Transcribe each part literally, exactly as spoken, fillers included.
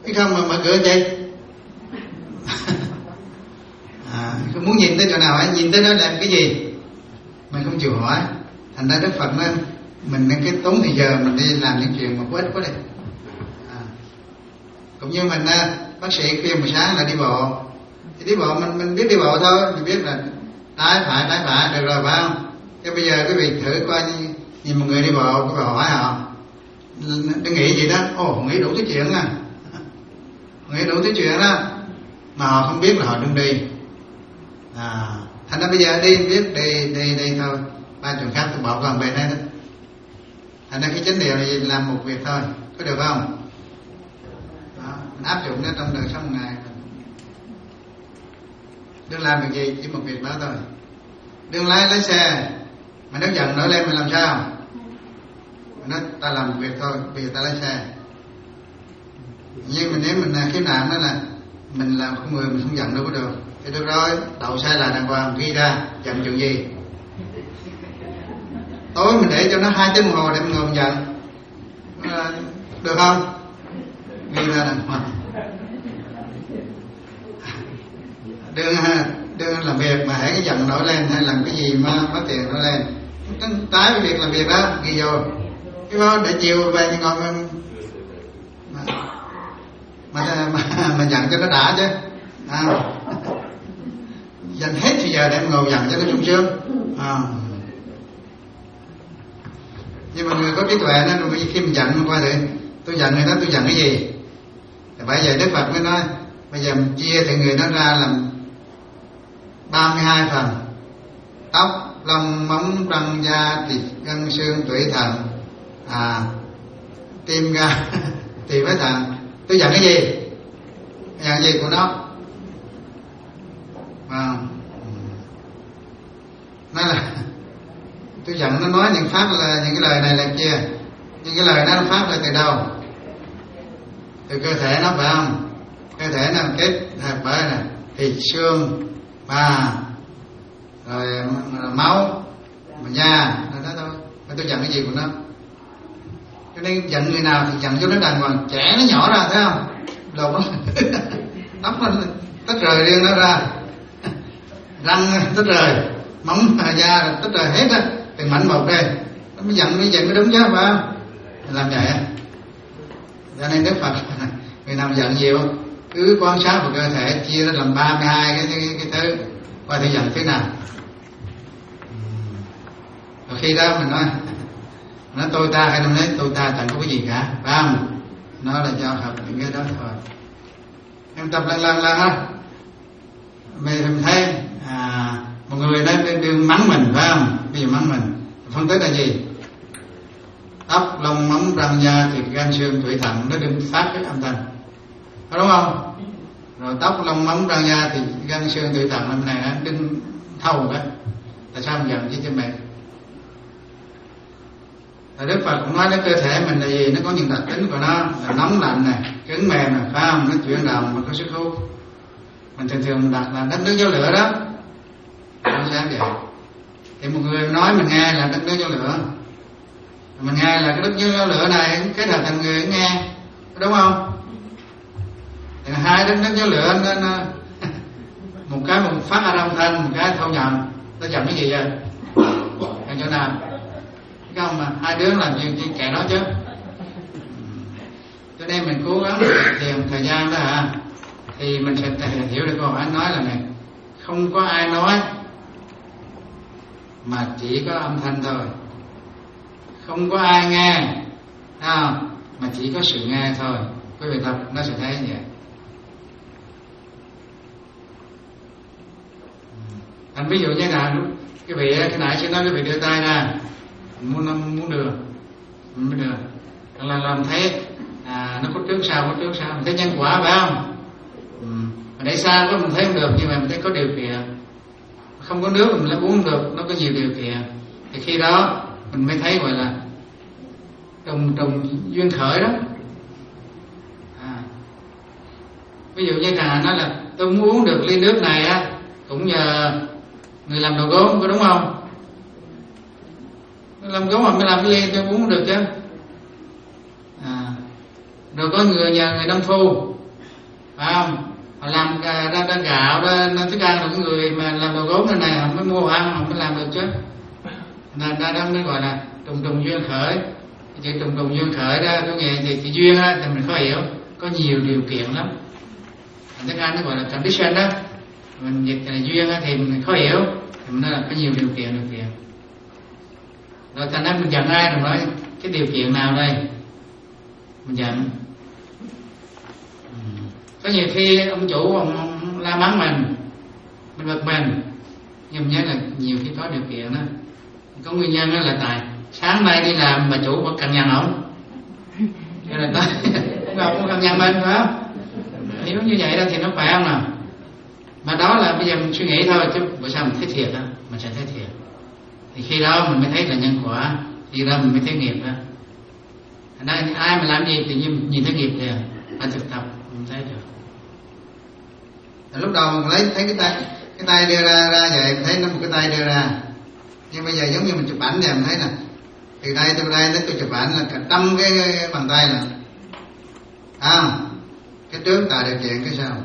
Biết không, mà mở cửa chi? À, không muốn nhìn tới chỗ nào ấy, nhìn tới đó làm cái gì? Mình không chịu hỏi. Thành ra Đức Phật nói mình nên cái tốn thời giờ mình đi làm những chuyện mà có ích quá đi. À, cũng như mình bác sĩ khuyên buổi sáng là đi bộ, thì đi bộ mình mình biết đi bộ thôi, mình biết là trái phải trái phải được rồi phải không? Thế bây giờ quý vị thử coi, nhìn một người đi bộ, quý vị hỏi họ đừng nghĩ gì đó, ồ nghĩ đủ thứ chuyện à, nghĩ đủ thứ chuyện đó, mà họ không biết là họ đừng đi. À, thành ra bây giờ đi biết đi đi đi thôi, ba chuyện khác tôi bỏ còn về đây đó. Thành ra cái chánh niệm này làm một việc thôi, có được không? Đó, mình áp dụng nó trong đời sống một ngày. Đừng làm việc gì, chỉ một việc đó thôi. Đừng lái lái xe mà nếu giận nổi lên mình làm sao? Mình nói ta làm một việc thôi, bây giờ ta lái xe. Nhưng mà nếu mình khiếm nạn đó là mình làm không người, mình không giận đâu có được. Thì được rồi, đậu xe là đàng hoàng, ghi ra, giận chuyện gì? Tối mình để cho nó hai tiếng đồng hồ để mình ngồi mình giận, à, được không? Ghi ra đàng hoàng. Đừng, đừng làm việc mà hãy cái giận nổi lên hay làm cái gì mà có tiền nổi lên, trái với việc làm việc đó, ghi vô. Cái đó để chiều về thì ngồi mình mà, mà, mà, mà giận cho nó đã chứ. À, dành hết thời giờ để ngồi giận cho nó sung sướng. À, nhưng mà người có trí tuệ nó khi mình giận qua thì tôi giận người đó, tôi giận cái gì? Thì bởi vậy Đức Phật mới nói bây giờ mình chia thì người đó ra làm ba mươi hai phần: tóc, lông, móng, răng, da, thịt, gân, xương, tủy, thận, à, tim, gan, tỳ với thận. Tôi giận cái gì? Giận gì của nó? À, nói là tôi giận nó nói những phát là những cái lời này là kia, nhưng cái lời đó nó phát là từ đâu? Từ cơ thể nó phải không? Cơ thể nó kết hợp bởi là thịt, xương, à, rồi máu, da, đó thôi. Tôi giận cái gì của nó? Cho nên giận người nào thì giận cho nó đàng hoàng, trẻ nó nhỏ ra thấy không? Lột nó, tóc nó tách rời riêng nó ra, răng tách rời, móng da tách rời hết á, từng mảnh một đây. Nó mới giận, mới giận mới đúng chứ phải không? Làm vậy. Cho nên Đức Phật người nào giận nhiều cứ quan sát vào cơ thể, chia nó làm ba mươi hai cái, cái, cái thứ, coi thử giận thế nào. Rồi khi đó mình nói nói tôi ta hay nói tôi ta chẳng có cái gì cả, phải không? Nó là do hợp những cái đó thôi. Em tập lần lần lần á, mình thấy à, một người đó đương mắng mình phải không? Bây giờ mắng mình, phân tích là gì? Tóc, lông, móng, răng, da, thịt, gan, xương, tủy, thận nó đừng phát cái âm thanh, có đúng không? Rồi tóc, lông, móng, răng, da, thịt, gan, xương, tủy, thận bên này nó đừng thâu cái. Tại sao mình giận chứ cho mẹ? Tại Đức Phật cũng nói đến cơ thể mình là gì? Nó có những đặc tính của nó là nóng lạnh này, cứng mềm này, phải không? Nó chuyển động mà có sức hút. Mình thường thường mình đặt là đất nước gió lửa đó, nó sẽ vậy. Thì một người nói mình nghe là đất nước gió lửa, mình nghe là cái đất nước gió lửa này kết hợp thành người nghe, đúng không? Thì hai đất nước gió lửa nên một cái một phát ra âm thanh, một cái thâu nhận. Nó giận cái gì vậy? Ở chỗ nào? Cái không mà hai đứa làm chuyện chuyện kẻ đó chứ. Cho nên mình cố gắng tìm thời gian đó hả, thì mình sẽ hiểu được câu hỏi anh nói là này, không có ai nói mà chỉ có âm thanh thôi, không có ai nghe à, mà chỉ có sự nghe thôi. Quý vị tập nó sẽ thấy như vậy. Anh ví dụ như là cái vị cái nãy sẽ nói cái vị đưa tay ra muốn muốn đưa mình mới đưa, là làm thấy à, nó có trước sau có trước sau, mình thấy nhân quả phải không? Ừ. Mà để xa có mình thấy không được, nhưng mà mình thấy có điều kiện. Không có nước mình lại uống được, nó có nhiều điều kiện, thì khi đó mình mới thấy gọi là trùng trùng duyên khởi đó. À, ví dụ như thằng nói là tôi muốn uống được ly nước này á, cũng nhờ người làm đồ gốm, có đúng không? Làm gốm mà mới làm cái ly tôi uống được chứ. À, rồi có người nhờ người nông phu phải không? Họ làm ra, ra gạo ra, ra thức ăn của người mà làm đồ gốm này này họ mới mua ăn, họ mới làm được chứ. Nên ra đó mới gọi là trùng trùng duyên khởi. Chữ trùng trùng duyên khởi đó có nghĩa thì, thì duyên á thì mình khó hiểu, có nhiều điều kiện lắm. Thức ăn nó gọi là condition đó, mình dịch là duyên á thì mình khó hiểu, thì mình nói là có nhiều điều kiện điều kiện. Rồi thành ra mình giận ai rồi nói cái điều kiện nào đây mình giận. Có nhiều khi ông chủ ông, ông la mắng mình, mình bực mình, nhưng mà nhớ là nhiều khi có điều kiện đó. Có nguyên nhân đó là tại sáng nay đi làm bà chủ vẫn cần nhằn ổng, cho nên nói ông cũng cần nhằn mình phải không? Nếu như vậy đó thì nó khỏe không nào? Mà đó là bây giờ mình suy nghĩ thôi, chứ bữa sau mình thấy thiệt đó, mình sẽ thấy thiệt. Thì khi đó mình mới thấy là nhân quả, khi đó mình mới thấy nghiệp đó. Thành ra ai mà làm gì thì nhìn, nhìn thấy nghiệp thì phải thực tập mình thấy được. Lúc đầu mình lấy thấy cái tay cái tay đưa ra ra vậy mình thấy nó một cái tay đưa ra, nhưng bây giờ giống như mình chụp ảnh thì mình thấy là từ đây từ đây tới tôi chụp ảnh là cả trăm cái, cái, cái bàn tay là à, cái trước tạo điều kiện cái sau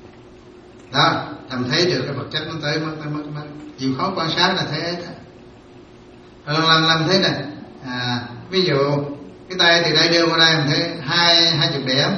đó làm thấy được cái vật chất nó tới mất tới mất mất chịu khó quan sát là thấy hết. Lần lần làm thấy này à, ví dụ cái tay từ đây đưa qua đây mình thấy hai hai chục điểm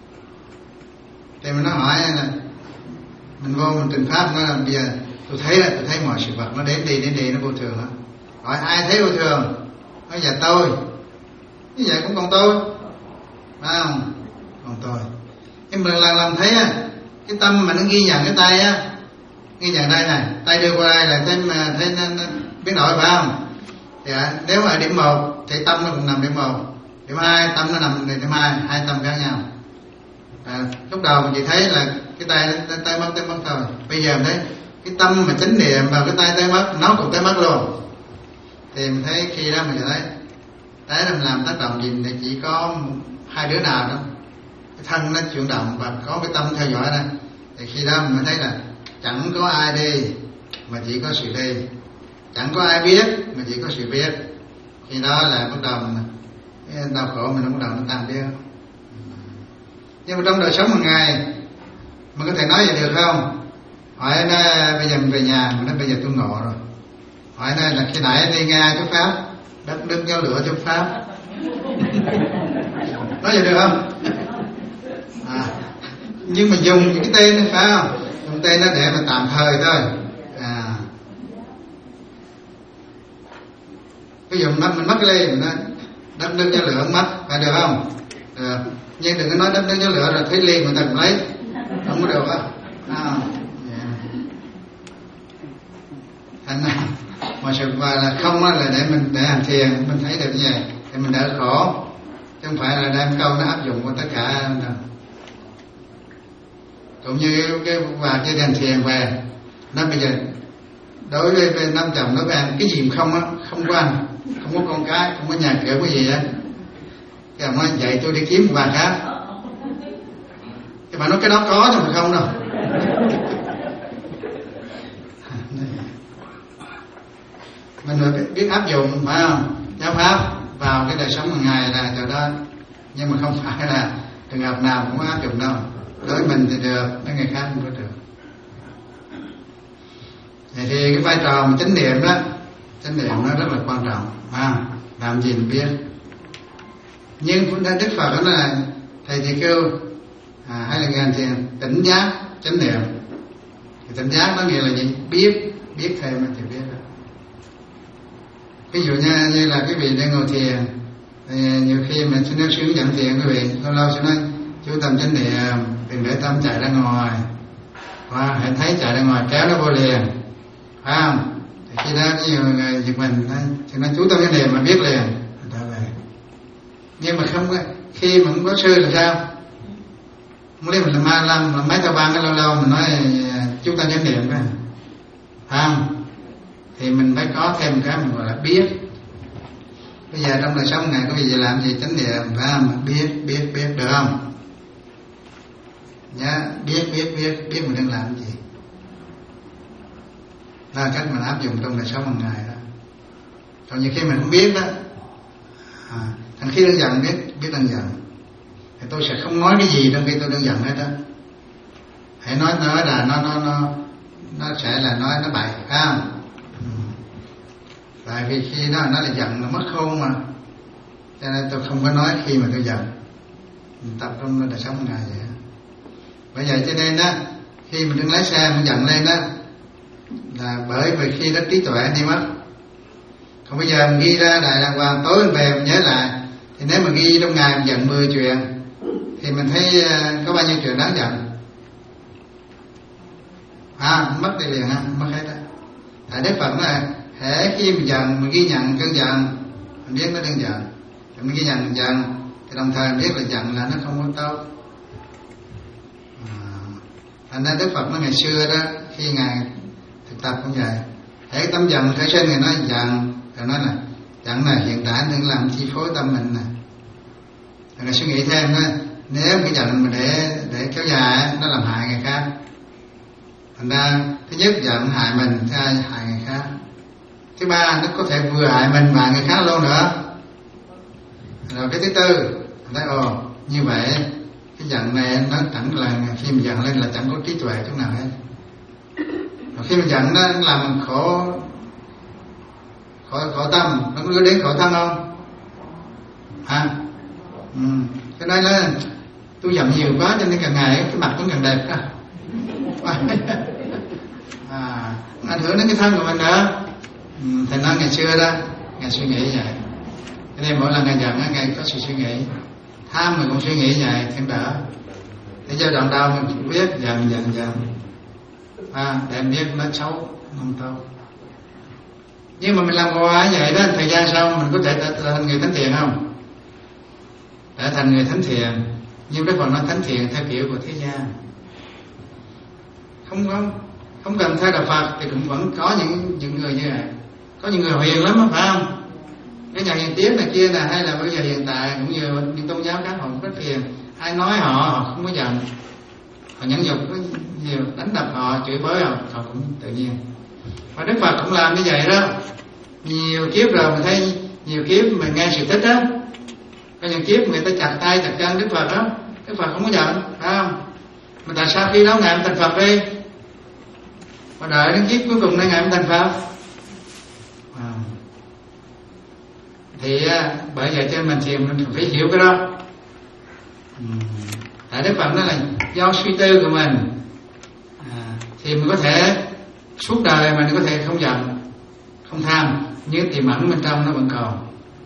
thì mình nó hỏi là mình vô mình trình pháp nó là bây giờ tôi thấy là tôi thấy mọi sự vật nó đến đi đến đi nó vô thường đó. Hỏi ai thấy vô thường? Nói giờ tôi. Như vậy cũng còn tôi, phải không? Còn tôi. Nhưng mà lần lần thấy á, cái tâm mà nó ghi nhận cái tay á, ghi nhận đây này, tay đưa qua đây là thấy mà thấy nó, nó biến đổi phải không? Dạ, nếu mà điểm một thì tâm nó cũng nằm điểm một, điểm hai tâm nó nằm điểm hai, hai tâm khác nhau. À, lúc đầu mình chỉ thấy là cái tay tay mất tay mất thôi. Bây giờ mình thấy cái tâm mà chánh niệm vào cái tay tay mất nó cũng tay mất luôn. Thì mình thấy khi đó mình sẽ thấy đấy là mình làm tác động gì thì chỉ có hai đứa nào đó, cái thân nó chuyển động và có cái tâm theo dõi đó. Thì khi đó mình mới thấy là chẳng có ai đi mà chỉ có sự đi, chẳng có ai biết mà chỉ có sự biết. Khi đó là bắt đầu mình, đau khổ mình bắt đầu nó tan biến. Nhưng mà trong đời sống hàng ngày mình có thể nói vậy được không? Hỏi nó bây giờ mình về nhà, mình nói bây giờ tôi ngộ rồi. Hỏi nó là khi nãy đi Nga chút Pháp, đất nước giao lửa chút Pháp. Nói vậy được không? À, nhưng mà dùng cái tên đó phải không? Dùng tên nó để mà tạm thời thôi. À, ví dụ mình, mình mất cái ly, mình nói đất nước giao lửa mất, phải được không? Được. Nhưng đừng có nói đất nước giao lửa rồi thấy ly người ta cũng lấy, không có được á. À, yeah. Thành ra mọi sự và là không là để mình để hành thiền mình thấy được như vậy thì mình đỡ khổ, chứ không phải là đem câu nó áp dụng vào tất cả đâu. Cũng như cái và cái hành thiền về nó bây giờ đối với, với năm chồng nó ăn cái gì không á, không có ăn, không có con cái, không có nhà cửa cái gì á, cái ông nói vậy tôi đi kiếm một bà khác. Cái bà nói cái đó có chứ mà không đâu. Mình phải biết áp dụng phải không? Giáo pháp vào cái đời sống hàng ngày là chỗ đó, nhưng mà không phải là trường hợp nào cũng có áp dụng đâu. Đối với mình thì được, đối người khác không có được. Vậy thì cái vai trò mà chánh niệm đó, chánh niệm nó rất là quan trọng, phải không? Làm gì mình biết. Nhưng Đức Phật đó là thầy chỉ kêu à, hay là ngàn thiền tỉnh giác chánh niệm. Thì tỉnh giác nó nghĩa là gì? Biết, biết thêm thì biết được. Ví dụ như, như là quý vị đang ngồi thiền thì nhiều khi mình sẽ nói hướng dẫn thiền quý vị lâu lâu sẽ nói chú tâm chánh niệm, đừng để tâm chạy ra ngoài, và hãy thấy chạy ra ngoài kéo nó vô liền, phải không? Thì khi đó nhiều người giật mình thì nói chú tâm chánh niệm mà biết liền trở về. Nhưng mà không khi mà không có sư là sao? Không biết mình làm ma làm làm mấy tao ban cái lâu lâu mình nói chú tâm chánh niệm phải không? Thì mình phải có thêm một cái mình gọi là biết. Bây giờ trong đời sống này có việc gì làm gì chánh niệm phải không? Biết, biết, biết được không? Nhá, biết, biết, biết, biết mình đang làm gì. Đó là cách mình áp dụng trong đời sống hàng ngày đó. Còn nhiều khi mình không biết đó, à, thành khi đang giận biết, biết đang giận, thì tôi sẽ không nói cái gì trong khi tôi đang giận hết đó. hãy nói nói là nó nó nó nó sẽ là nói nó bậy, phải không? Ừ. Tại vì khi nó nó là giận nó mất khôn mà, cho nên tôi không có nói khi mà tôi giận. Mình tập trong đời sống ngày vậy. Bởi vậy cho nên á, khi mình đứng lái xe mình giận lên đó là bởi vì khi đó trí tuệ đi mất. Còn bây giờ mình ghi ra đại đàng hoàng, tối mình về mình nhớ lại, thì nếu mà ghi trong ngày mình giận mười chuyện thì mình thấy có bao nhiêu chuyện đáng giận. À, mất đi liền ha, mất hết đó. Tại Đức Phật là hễ khi mình giận mình ghi nhận cơn giận, mình biết nó đang giận, mình ghi nhận giận thì đồng thời mình biết là giận là nó không có tốt. À, thành ra Đức Phật nó ngày xưa đó, khi ngài thực tập cũng vậy, hễ tâm giận khởi sinh, ngài nói giận, rồi nói là giận là hiện tại đừng làm chi phối tâm mình nè. Rồi ngài suy nghĩ thêm đó, nếu cái giận mà để để kéo dài nó làm hại người khác. Thành ra thứ nhất giận hại mình, thứ hai hại người khác, thứ ba nó có thể vừa hại mình và người khác luôn nữa. Rồi cái thứ tư thấy ồ như vậy cái giận này nó chẳng là, khi mình giận lên là chẳng có trí tuệ chút nào hết. Rồi khi mình giận nó làm mình khổ khổ khổ tâm, nó có đến khổ thân không? À, ừ. Cái nói là tôi giận nhiều quá cho nên càng ngày cái mặt cũng càng đẹp đó. À, ảnh hưởng đến cái thân của mình nữa. Ừ, thì nói ngày xưa đó, ngài suy nghĩ vậy. Cho nên mỗi lần ngài giận, ngài có sự suy nghĩ. Tham mình cũng suy nghĩ vậy, thì đỡ. Thế giai đoạn đầu mình biết dần dần dần, à, để biết nó xấu, không tốt. Nhưng mà mình làm hoài vậy đó, thời gian sau mình có thể trở thành người thánh thiện không? Trở thành người thánh thiện. Nhưng Đức Phật nói thánh thiện theo kiểu của thế gian. Không có, không cần theo đạo Phật thì cũng vẫn có những những người như vậy. Có những người hiền lắm, phải không? Cái nhà hiền tiếng này kia là hay là bây giờ hiện tại cũng như những tôn giáo khác họ rất hiền. Ai nói họ, họ không có giận. Họ nhẫn nhục có nhiều, đánh đập họ, chửi bới họ, họ cũng tự nhiên. Và Đức Phật cũng làm như vậy đó. Nhiều kiếp rồi mình thấy nhiều kiếp mình nghe sự tích đó. Có những kiếp người ta chặt tay chặt chân Đức Phật đó, Đức Phật không có giận, phải không? Mà tại sao khi đó ngài thành Phật đi? Mà đợi đến kiếp cuối cùng này ngài thành Phật. À. Thì bởi vậy cho mình thì mình phải hiểu cái đó. Ừ. Tại Đức Phật nói là do suy tư của mình, à, thì mình có thể suốt đời mình có thể không giận, không tham, nhưng tiềm ẩn bên trong nó vẫn còn.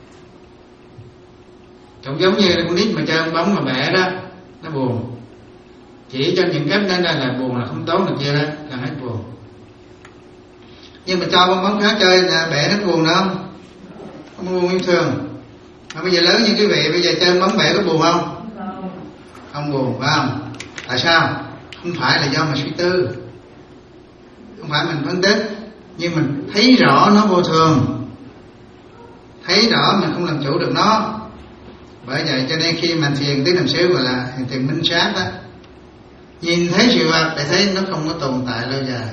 Cũng giống như con nít mà chơi ông bóng mà bẻ đó, nó buồn. Chỉ cho những cách đó là buồn là không tốt được kia đó, là hết buồn. Nhưng mà cho bóng bóng khác chơi là bẻ nó buồn đâu, không buồn như thường. Mà bây giờ lớn như quý vị bây giờ chơi bóng bẻ có buồn không? Không buồn, phải không? Tại sao? Không phải là do mình suy tư, không phải mình phân tích, nhưng mình thấy rõ nó vô thường, thấy rõ mình không làm chủ được nó. Bởi vậy cho nên khi mình thiền tới làm xíu gọi là thiền minh sát đó, nhìn thấy sự vật để thấy nó không có tồn tại lâu dài.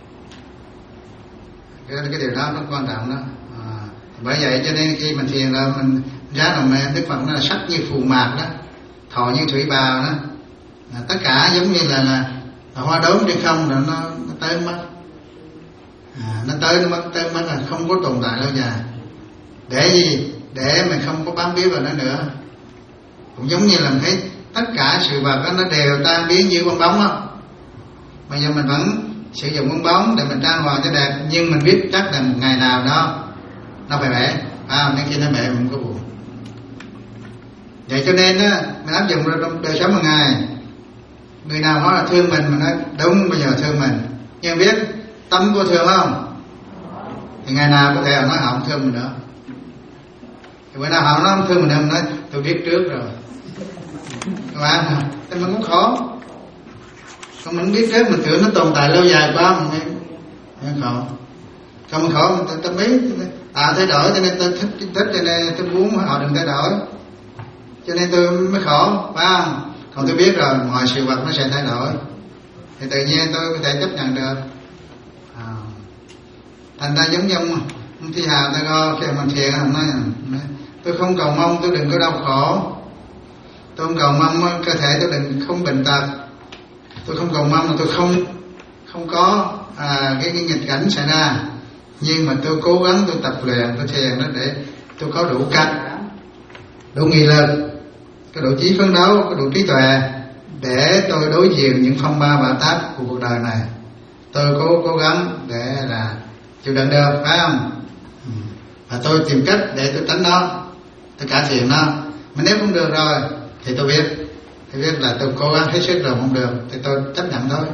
Cái, cái điều đó rất quan trọng đó. À, bởi vậy cho nên khi mình thiền là mình giá đồng Đức Phật nó là sắc như phù mạc đó, thọ như thủy bào đó, là tất cả giống như là là, là hoa đốm trên không rồi nó, nó tới mất. À, nó tới nó mất, tới mất là không có tồn tại lâu dài. Để gì? Để mình không có bám víu vào nó nữa. Cũng giống như là mình thấy tất cả sự vật đó, nó đều tan biến như bong bóng đó. Bây giờ mình vẫn sử dụng bong bóng để mình trang hoàng cho đẹp, nhưng mình biết chắc là một ngày nào đó nó phải bể, à, nên khi nó bể mình có buồn. Vậy cho nên á, mình áp dụng trong đời sống hàng ngày. Người nào nói là thương mình, mình nói đúng bây giờ thương mình, nhưng biết tâm có thương không? Thì ngày nào có thể họ nói họ không thương mình nữa. Thì bữa nào họ nói không thương mình nữa, mình nói tôi biết trước rồi. Các bạn, thì mình cũng khổ. Còn mình biết trước, mình tưởng nó tồn tại lâu dài quá, mình mới khổ. Còn mình khổ, mình tôi biết, à thay đổi cho nên tôi thích, thích cho nên tôi muốn họ đừng thay đổi. Cho nên tôi mới khổ, phải không? Còn tôi biết rồi, mọi sự vật nó sẽ thay đổi, thì tự nhiên tôi có thể chấp nhận được. À. Thành ra giống như ông Thi Hà ta go khi mình thiền, ông nói tôi không cầu mong tôi đừng có đau khổ, tôi không cầu mong cơ thể tôi đừng không bệnh tật, tôi không cầu mong là tôi không không có à, cái, cái nghịch cảnh xảy ra, nhưng mà tôi cố gắng tôi tập luyện, tôi thiền đó để tôi có đủ căn, đủ nghị lực, có đủ chí phấn đấu, có đủ trí tuệ để tôi đối diện những phong ba bão táp của cuộc đời này. Tôi cố cố gắng để là chịu đựng được, phải không? Và tôi tìm cách để tôi tránh nó, tôi cải thiện nó. Mà nếu không được rồi thì tôi biết, tôi biết là tôi cố gắng hết sức rồi không được thì tôi chấp nhận thôi.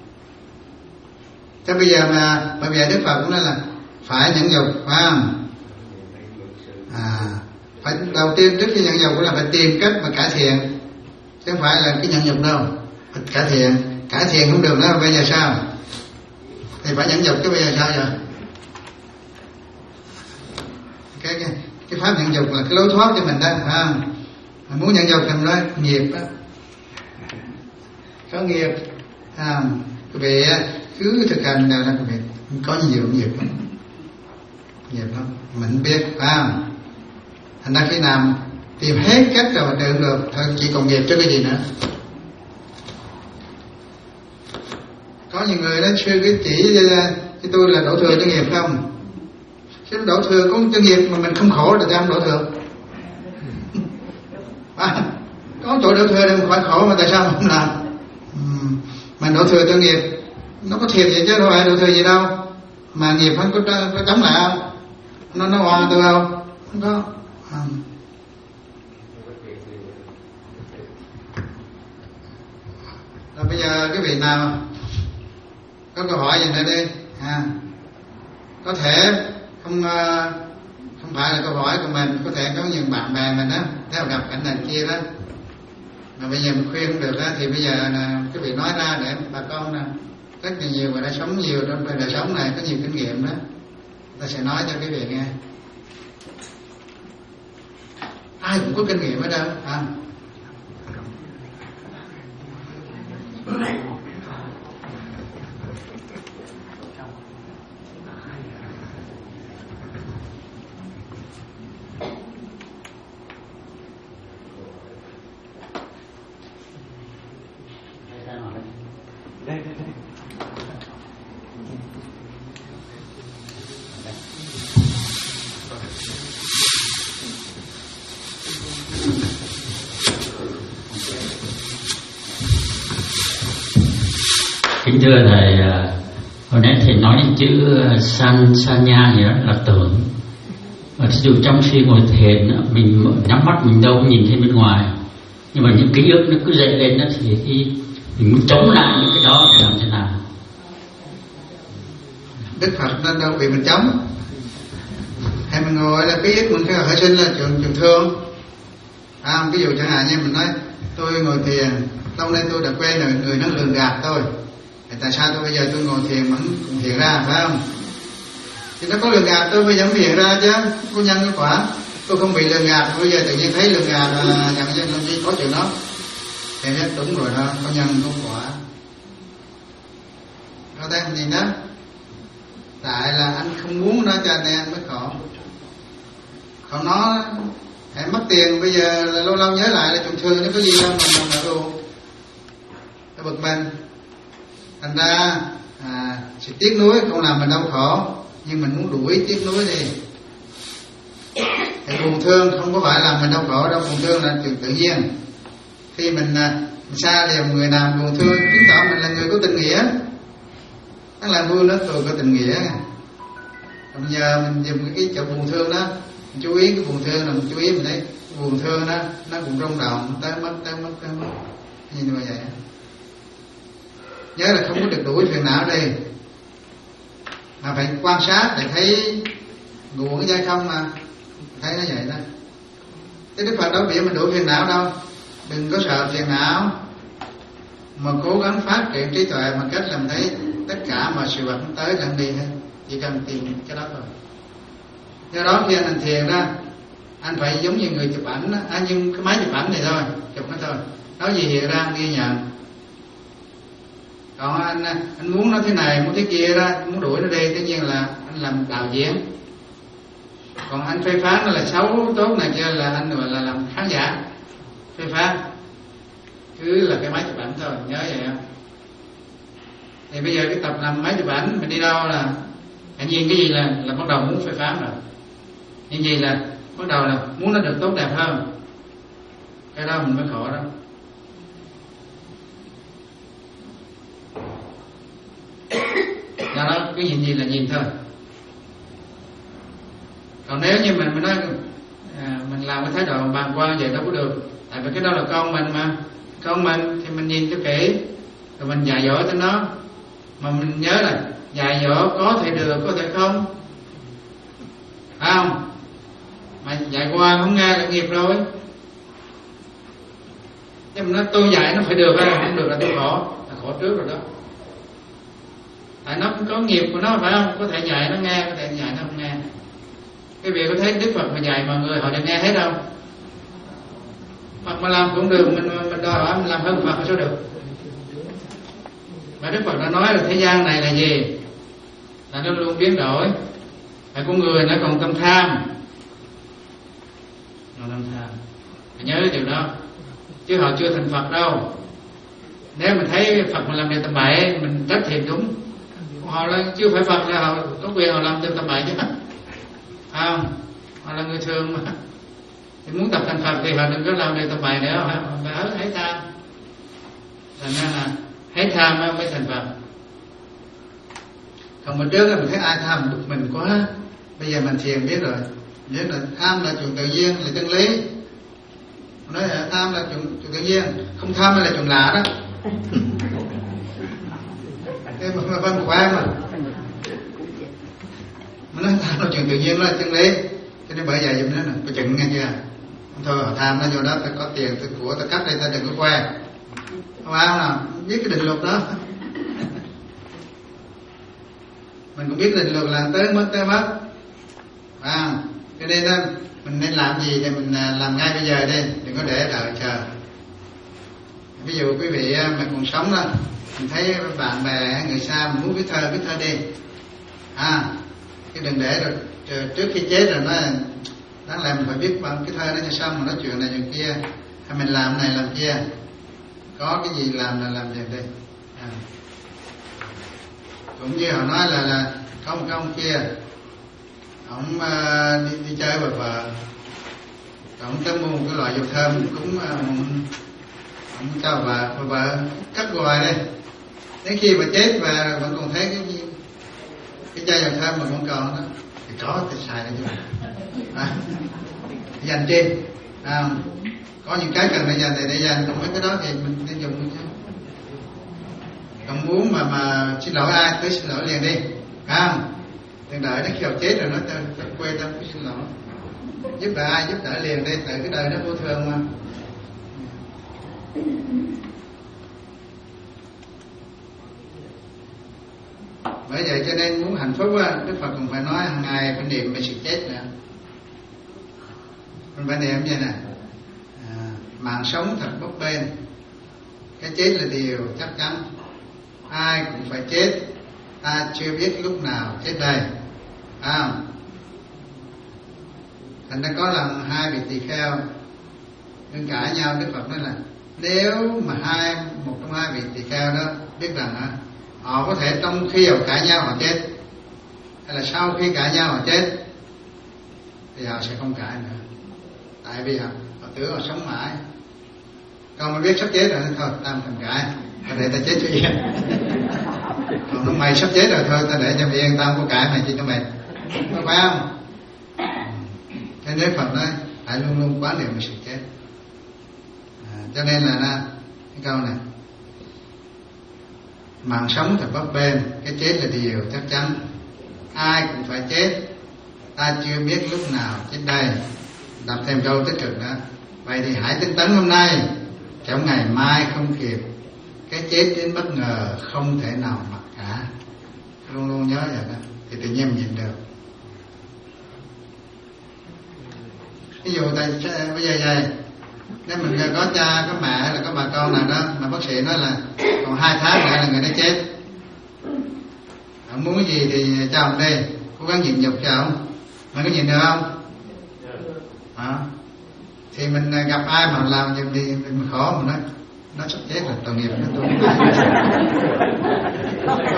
Thế bây giờ mà bởi vì Đức Phật cũng nói là phải nhẫn nhục, phải không? À, phải đầu tiên trước khi nhẫn nhục cũng là phải tìm cách mà cải thiện, chứ không phải là cái nhẫn nhục đâu. Phải cải thiện, cải thiện không được nữa bây giờ sao? Thì phải nhẫn nhục, chứ bây giờ sao vậy? Cái cái, cái pháp nhẫn nhục là cái lối thoát cho mình đó, phải không? Mình muốn nhẫn nhục thì mình nói nghiệp á, có nghiệp, à, quý vị cứ thực hành nào đó quý vị có nhiều nghiệp lắm, nghiệp lắm, mình biết, phải không? Thành ra khi nào tìm hết cách rồi mà được được, thôi chỉ còn nghiệp chứ cái gì nữa. Có nhiều người đó sư cái chỉ cho tôi là đổ thừa cho nghiệp không? Chứ đổ thừa có cho nghiệp mà mình không khổ là sao không đổ thừa? À, có chỗ đổ thừa thì không phải khổ mà tại sao không làm? Uhm, mình đổ thừa cho nghiệp nó có thiệt vậy chứ đâu phải đổ thừa gì đâu. Mà nghiệp nó có, có chống lại không? Nó nó oan tôi không? Không có. À. Rồi bây giờ cái vị nào có câu hỏi gì nữa đi, à, có thể không không phải là câu hỏi của mình, có thể có những bạn bè mình á, nếu gặp cảnh này kia đó mà bây giờ mình khuyên không được á, thì bây giờ là cái vị nói ra để bà con nè, rất là nhiều người đã sống nhiều trong đời sống này, có nhiều kinh nghiệm đó, ta sẽ nói cho cái vị nghe. Ai cũng có kinh nghiệm ở đâu, à. Kính thưa thầy, hồi nãy thầy nói đến chữ san sanya gì đó là tưởng. Và ví dụ trong khi ngồi thiền mình nhắm mắt mình đâu có nhìn thấy bên ngoài, nhưng mà những ký ức nó cứ dậy lên đó, thì khi mình muốn chống lại những cái đó thì làm thế nào? Đức Phật nên đâu bị mình chống. Hay mình ngồi là ký ức mình phải khởi sinh là trường trường thương. À, ví dụ chẳng hạn như mình nói tôi ngồi thiền, lâu nay tôi đã quen rồi, người nó lường gạt tôi. Tại sao tôi bây giờ tôi ngồi thiền vẫn hiện ra, phải không? Thì nó có lường gạt tôi bây giờ vẫn hiện ra chứ, có nhân cái quả. Tôi không bị lường gạt, bây giờ tự nhiên thấy lường gạt là nhận dân làm gì có chuyện đó. Thì nó đúng rồi đó, có nhân có quả. Có thấy gì đó? Tại là anh không muốn nó cho anh em mới khổ. Còn nó hãy mất tiền bây giờ là lâu lâu nhớ lại là trùng thương, nó có gì đâu mà mình nợ đồ. Nó bực mình. Thành ra à, sự tiếc nuối không làm mình đau khổ, nhưng mình muốn đuổi tiếc nuối đi. Thì buồn thương không có phải làm mình đau khổ đâu, buồn thương là chuyện tự nhiên. Khi mình, mình xa lìa người nào buồn thương, chứng tỏ mình là người có tình nghĩa. Nó làm vui lắm, tôi có tình nghĩa. Bây giờ mình dùng cái chỗ buồn thương đó, mình chú ý cái buồn thương là mình chú ý mình thấy buồn thương đó nó cũng rung động, tới mất tới mất tới mất như vậy. Nhớ là không có được đuổi phiền não đi, mà phải quan sát để thấy nguồn cái không mà thấy nó vậy đó. Cái Đức Phật đâu biểu mình đuổi phiền não đâu, đừng có sợ phiền não, mà cố gắng phát triển trí tuệ bằng cách làm thấy tất cả mọi sự vật tới lần đi hết, chỉ cần tìm cái đó thôi. Do đó khi anh thiền ra, anh phải giống như người chụp ảnh đó, à, nhưng cái máy chụp ảnh này thôi, chụp nó thôi, nói gì hiện ra anh ghi nhận. Còn anh anh muốn nó thế này, muốn thế kia ra, muốn đuổi nó đi, tất nhiên là anh làm đạo diễn. Còn anh phê phán nó là xấu tốt này kia là anh gọi là làm khán giả phê phán, cứ là cái máy chụp ảnh thôi, nhớ vậy không? Thì bây giờ cái tập làm máy chụp ảnh, mình đi đâu là tự nhiên cái gì là là bắt đầu muốn phê phán rồi, những gì là bắt đầu là muốn nó được tốt đẹp hơn, cái đó mình mới khổ đó. Do đó cái nhìn gì là nhìn thôi. Còn nếu như mình mình nói à, mình làm cái thái độ bàng quan vậy đâu có được, tại vì cái đó là con mình mà, con mình thì mình nhìn cho kỹ rồi mình dạy dỗ cho nó. Mà mình nhớ là dạy dỗ có thể được, có thể không, phải không? Mà dạy qua không nghe là nghiệp rồi. Nhưng mà nó tôi dạy nó phải được hay không được là tôi khổ, là khổ trước rồi đó. Tại nó cũng có nghiệp của nó, phải không? Có thể dạy nó nghe, có thể dạy nó không nghe. Cái việc có thấy Đức Phật mà dạy mọi người họ đều nghe hết đâu. Phật mà làm cũng được, mình mình đòi hỏi mình làm hơn Phật là sao được. Mà Đức Phật đã nói là thế gian này là gì? Là nó luôn biến đổi. Và con người nó còn tâm tham. Nó tâm tham. Phải nhớ điều đó. Chứ họ chưa thành Phật đâu. Nếu mình thấy Phật mà làm điều tầm bậy, mình trách thiệt đúng. Họ là chưa phải Phật là họ có quyền họ làm điều tầm bậy chứ. Không, họ là người thường mà. Thì muốn tập thành Phật thì họ đừng có làm điều tầm bậy nữa. Họ phải hãy tham. Thành ra là hãy tham mới thành Phật. Còn mình trước là mình thấy ai tham bực mình quá. Bây giờ mình thiền biết rồi. Biết là tham là chuyện tự nhiên, là chân lý. Nói là tham là chuyện, chuyện tự nhiên, không tham là chuyện lạ đó. Cái mà văn khoa mà mình nói tham là chuyện tự nhiên, là chân lý. Cho nên bởi vậy chúng nó là có chừng nghe chưa. Thôi họ tham nó vô đó phải có tiền, phải của, ta cắt đây ta đừng có khoe. Không ai không nào biết cái định luật đó. Mình cũng biết định luật là tới mất tới mất, à, cho nên đó, mình nên làm gì thì mình làm ngay bây giờ đi, đừng có để đợi chờ. Ví dụ quý vị mà còn sống đó, mình thấy bạn bè người xa mình muốn viết thơ, viết thơ đi, à, chứ đừng để rồi trước khi chết rồi nói đáng lẽ mình phải viết bằng cái thơ đó cho xong, mà nói chuyện này chuyện kia, hay mình làm này làm kia, có cái gì làm là làm gì đi. À. Cũng như họ nói là là có một cái ông kia, ông uh, đi, đi chơi với vợ, ông tới mua một cái loại dầu thơm cũng uh, ông cho vợ, và vợ cắt hoài đi, đến khi mà chết và vẫn còn thấy cái cái chai dầu thơm mà vẫn còn đó, thì có thì xài là chứ. À, dành chi, à, có những cái cần để dành thì để dành, còn mấy cái đó thì mình nên dùng chứ. Không muốn mà mà xin lỗi ai tới xin lỗi liền đi, phải không? Đừng đợi đến khi họ chết rồi nói ta, ta quê ta cũng xin lỗi. Giúp đỡ ai giúp đỡ liền đi, tại cái đời nó vô thường mà. Bởi vậy cho nên muốn hạnh phúc á, Đức Phật cũng phải nói hàng ngày phải niệm về sự chết nữa. Mình phải niệm vậy nè, à, mạng sống thật bấp bênh, cái chết là điều chắc chắn, ai cũng phải chết, ta chưa biết lúc nào chết đây, à, thành ra có lần hai vị tỳ kheo đừng cãi nhau, Đức Phật nói là nếu mà hai một trong hai vị tỳ kheo đó biết rằng á, họ có thể trong khi họ cãi nhau họ chết, hay là sau khi cãi nhau họ chết, thì họ sẽ không cãi nữa, tại vì họ, họ tưởng họ sống mãi. Còn mà biết sắp chết rồi thôi ta không cần cãi, ta để ta chết cho yên. Còn nó mày sắp chết rồi thôi ta để cho mày yên, ta không có cãi mày chi cho mày, có phải không? Thế nên Phật nói hãy luôn luôn quán niệm về sự chết. À, cho nên là na, cái câu này, mạng sống thật bấp bênh, cái chết là điều chắc chắn, ai cũng phải chết, ta chưa biết lúc nào chết đây. Đọc thêm câu tích cực đó. Vậy thì hãy tinh tấn hôm nay, kẻo ngày mai không kịp, cái chết đến bất ngờ không thể nào mặc cả. Luôn luôn nhớ vậy đó, thì tự nhiên mình nhìn được. Ví dụ tại bây giờ vậy, nếu mình có cha, có mẹ, là có bà con nào đó mà bác sĩ nói là còn hai tháng nữa là người đó chết, ông muốn cái gì thì cho ông đi, cố gắng nhịn nhục cho ông, mình có nhịn được không? À, thì mình gặp ai mà làm gì thì mình khó, mình nói nó sắp chết là tội nghiệp nó tôi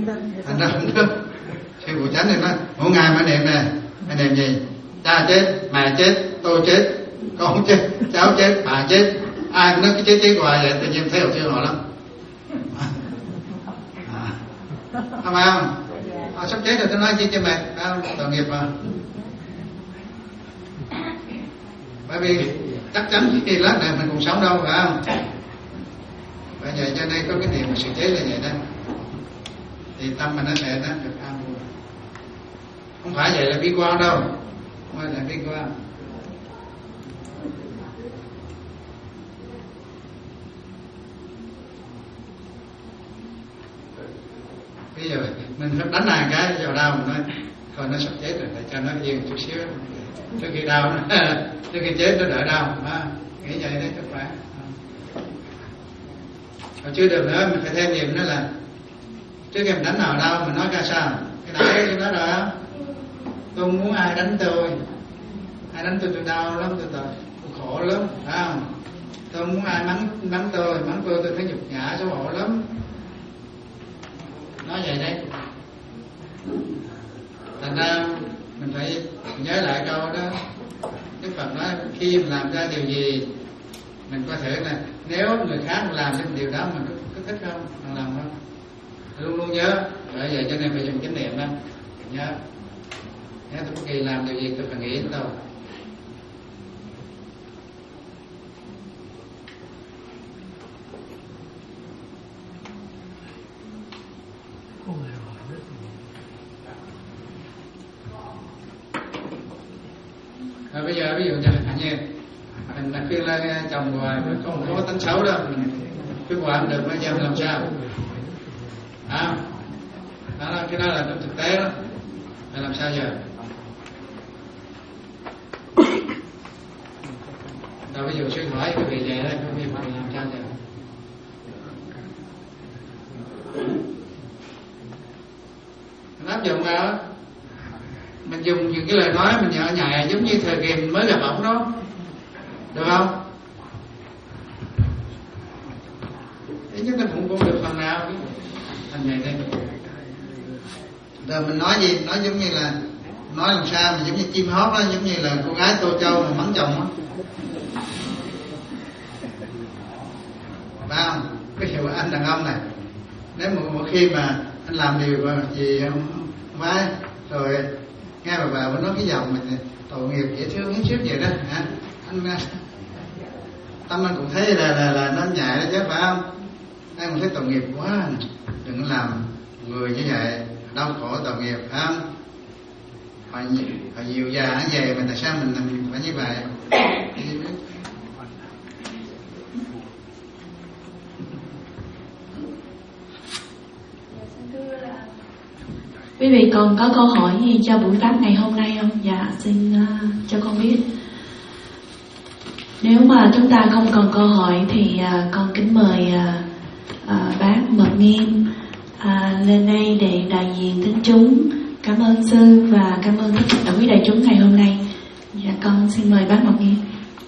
thành ra không được. Sư phụ Chánh thì nói mỗi ngày mới niệm nè, mới niệm gì? Cha chết, mẹ chết, tôi chết, con chết, cháu chết, bà chết, ai cũng nói cái chết chết hoài vậy, tự nhiên thấy học sư họ lắm. À, không phải không? Họ sắp chết rồi tôi nói chi cho mệt, không? Tội nghiệp mà. Bởi vì chắc chắn khi lát này mình còn sống đâu, phải không? Bởi vậy cho nên có cái niệm mà sự chết là vậy đó, thì tâm mình nó sẽ nó được an vui. Không phải vậy là bi quan đâu, không phải là bi quan. Bây giờ mình phải đánh nàng cái vào đau mình nói thôi nó sắp chết rồi, để cho nó yên chút xíu trước khi đau nó trước khi chết nó đỡ đau, à, nghĩ vậy đấy các bạn. Còn chưa được nữa mình phải thêm niệm nữa là trước khi mình đánh nào đau mình nói ra sao cái đấy cái đó đó, tôi muốn ai đánh tôi, ai đánh tôi tôi đau lắm, tôi, tôi, tôi khổ lắm, phải không? Tôi muốn ai mắng mắng tôi, mắng tôi tôi thấy nhục nhã xấu hổ lắm, nói vậy đấy. Thành ra mình phải nhớ lại câu đó Đức Phật nói khi mình làm ra điều gì mình có thể là nếu người khác làm cái điều đó mình có, có thích không, mình làm không, luôn luôn nhớ. Bởi vậy cho nên phải dùng chánh niệm đó, nhớ nhớ tôi bất kỳ làm điều gì tôi phải nghĩ đến đâu. Rồi bây giờ ví dụ như hạnh nhiên mình là khuyên là chồng hoài có một có tính xấu đó, mình khuyên hoài không được, bây giờ mình làm sao? À, đó là cái đó là trong thực tế đó, là làm sao giờ? Rồi ví dụ suy hỏi cái vị vậy đó, cái vị mình làm sao giờ? Mình áp dụng vào, mình dùng những cái lời nói mình nhỏ nhẹ giống như thời kỳ mình mới gặp ổng đó, được không? Thế nhưng nó cũng cũng được phần nào thành vậy đây. Rồi mình nói gì, nói giống như là nói làm sao mà giống như chim hót đó, giống như là cô gái Tô Châu mà mắng chồng đó, phải không? Cái hiệu anh đàn ông này, nếu một, một khi mà anh làm điều gì không phải rồi nghe bà bà nói cái giọng mình tội nghiệp dễ thương hiến xíu vậy đó hả? Anh tâm anh cũng thấy là là là nó nhẹ đó chứ, phải không? Anh cũng thấy tội nghiệp quá, đừng làm người như vậy đau khổ tội nghiệp, phải không? Phải phải dịu dàng như vậy mà tại sao mình mình phải như vậy? Quý vị còn có câu hỏi gì cho buổi pháp ngày hôm nay không? Dạ, xin uh, cho con biết. Nếu mà chúng ta không còn câu hỏi thì uh, con kính mời uh, uh, bác Mật Nghiêm uh, lên đây để đại diện thính chúng. Cảm ơn sư và cảm ơn tất cả quý đại chúng ngày hôm nay. Dạ, con xin mời bác Mật Nghiêm.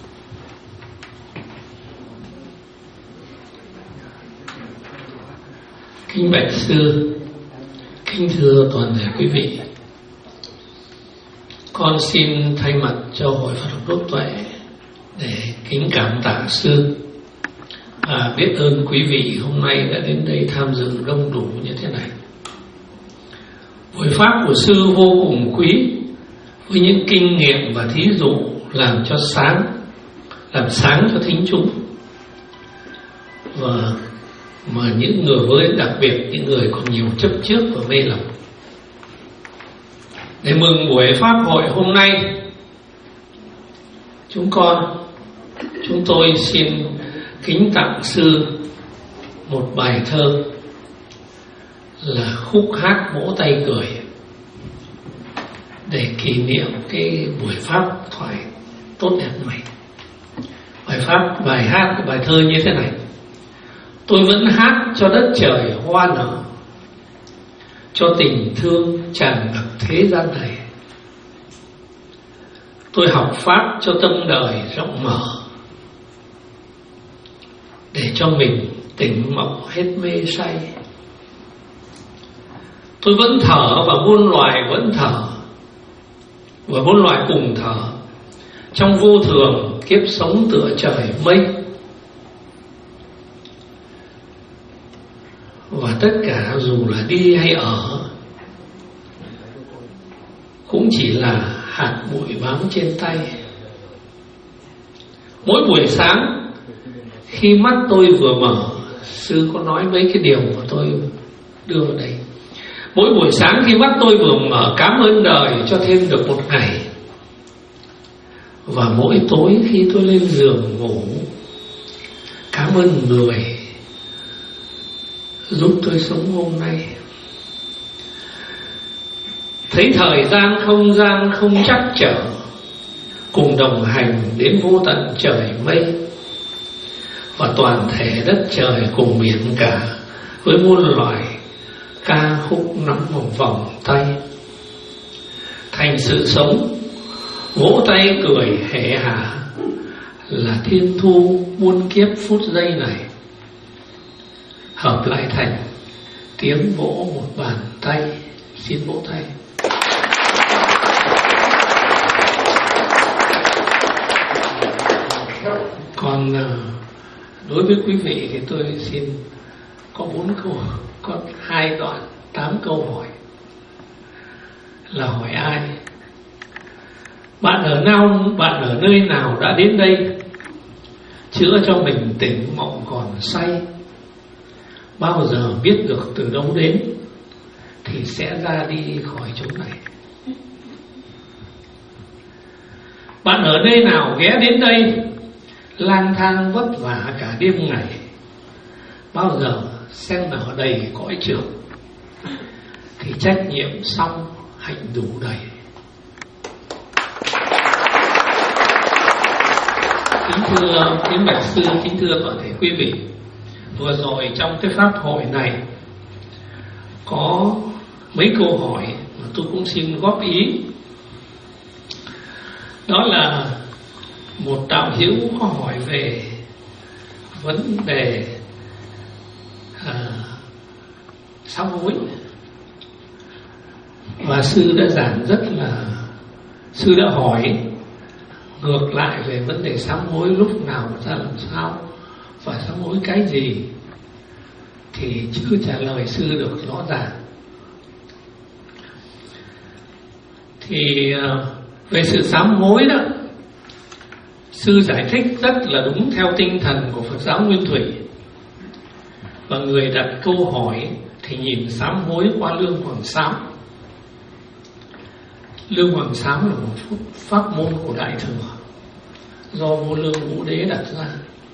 Kính bạch sư, kính thưa toàn thể quý vị, con xin thay mặt cho Hội Phật học Đốt Tuệ để kính cảm tạ sư và biết ơn quý vị hôm nay đã đến đây tham dự đông đủ như thế này. Buổi pháp của sư vô cùng quý, với những kinh nghiệm và thí dụ làm cho sáng, làm sáng cho thính chúng, và mà những người với đặc biệt những người còn nhiều chấp trước và mê lầm. Để mừng buổi pháp hội hôm nay, chúng con chúng tôi xin kính tặng sư một bài thơ là khúc hát vỗ tay cười để kỷ niệm cái buổi pháp thoại tốt đẹp này. Bài pháp bài hát bài thơ như thế này: tôi vẫn hát cho đất trời hoa nở, cho tình thương tràn ngập thế gian này. Tôi học pháp cho tâm đời rộng mở, để cho mình tỉnh mộng hết mê say. Tôi vẫn thở và muôn loài vẫn thở, và muôn loài cùng thở. Trong vô thường kiếp sống tựa trời mây, và tất cả dù là đi hay ở cũng chỉ là hạt bụi bám trên tay. Mỗi buổi sáng khi mắt tôi vừa mở, sư có nói mấy cái điều mà tôi đưa vào đây. Mỗi buổi sáng khi mắt tôi vừa mở, cảm ơn đời cho thêm được một ngày. Và mỗi tối khi tôi lên giường ngủ, cảm ơn người giúp tôi sống hôm nay. Thấy thời gian không gian không chắc trở, cùng đồng hành đến vô tận trời mây, và toàn thể đất trời cùng biển cả, với muôn loài ca khúc nắm một vòng tay. Thành sự sống vỗ tay cười hễ hả, là thiên thu muôn kiếp phút giây này hợp lại thành tiếng vỗ một bàn tay. Xin vỗ tay. Còn đối với quý vị thì tôi xin có bốn câu, có hai đoạn tám câu hỏi. Là hỏi ai? Bạn ở nào, bạn ở nơi nào đã đến đây, chữa cho mình tỉnh mộng còn say? Bao giờ biết được từ đâu đến thì sẽ ra đi khỏi chỗ này. Bạn ở nơi nào ghé đến đây, lang thang vất vả cả đêm ngày, bao giờ sen nở đầy cõi trường thì trách nhiệm xong, hạnh đủ đầy. Kính thưa kính bạch sư, kính thưa toàn thể quý vị, vừa rồi trong cái pháp hội này có mấy câu hỏi mà tôi cũng xin góp ý. Đó là một đạo hữu có hỏi về vấn đề à, sám hối, và sư đã giảng rất là, sư đã hỏi ngược lại về vấn đề sám hối, lúc nào ra làm sao và sám hối cái gì, thì chưa trả lời sư được rõ ràng. Thì về sự sám hối đó, sư giải thích rất là đúng theo tinh thần của Phật giáo Nguyên Thủy. Và người đặt câu hỏi thì nhìn sám hối qua lương hoàng sám. Lương hoàng sám là một pháp môn của Đại Thừa do Vô Lương Vũ Đế đặt ra.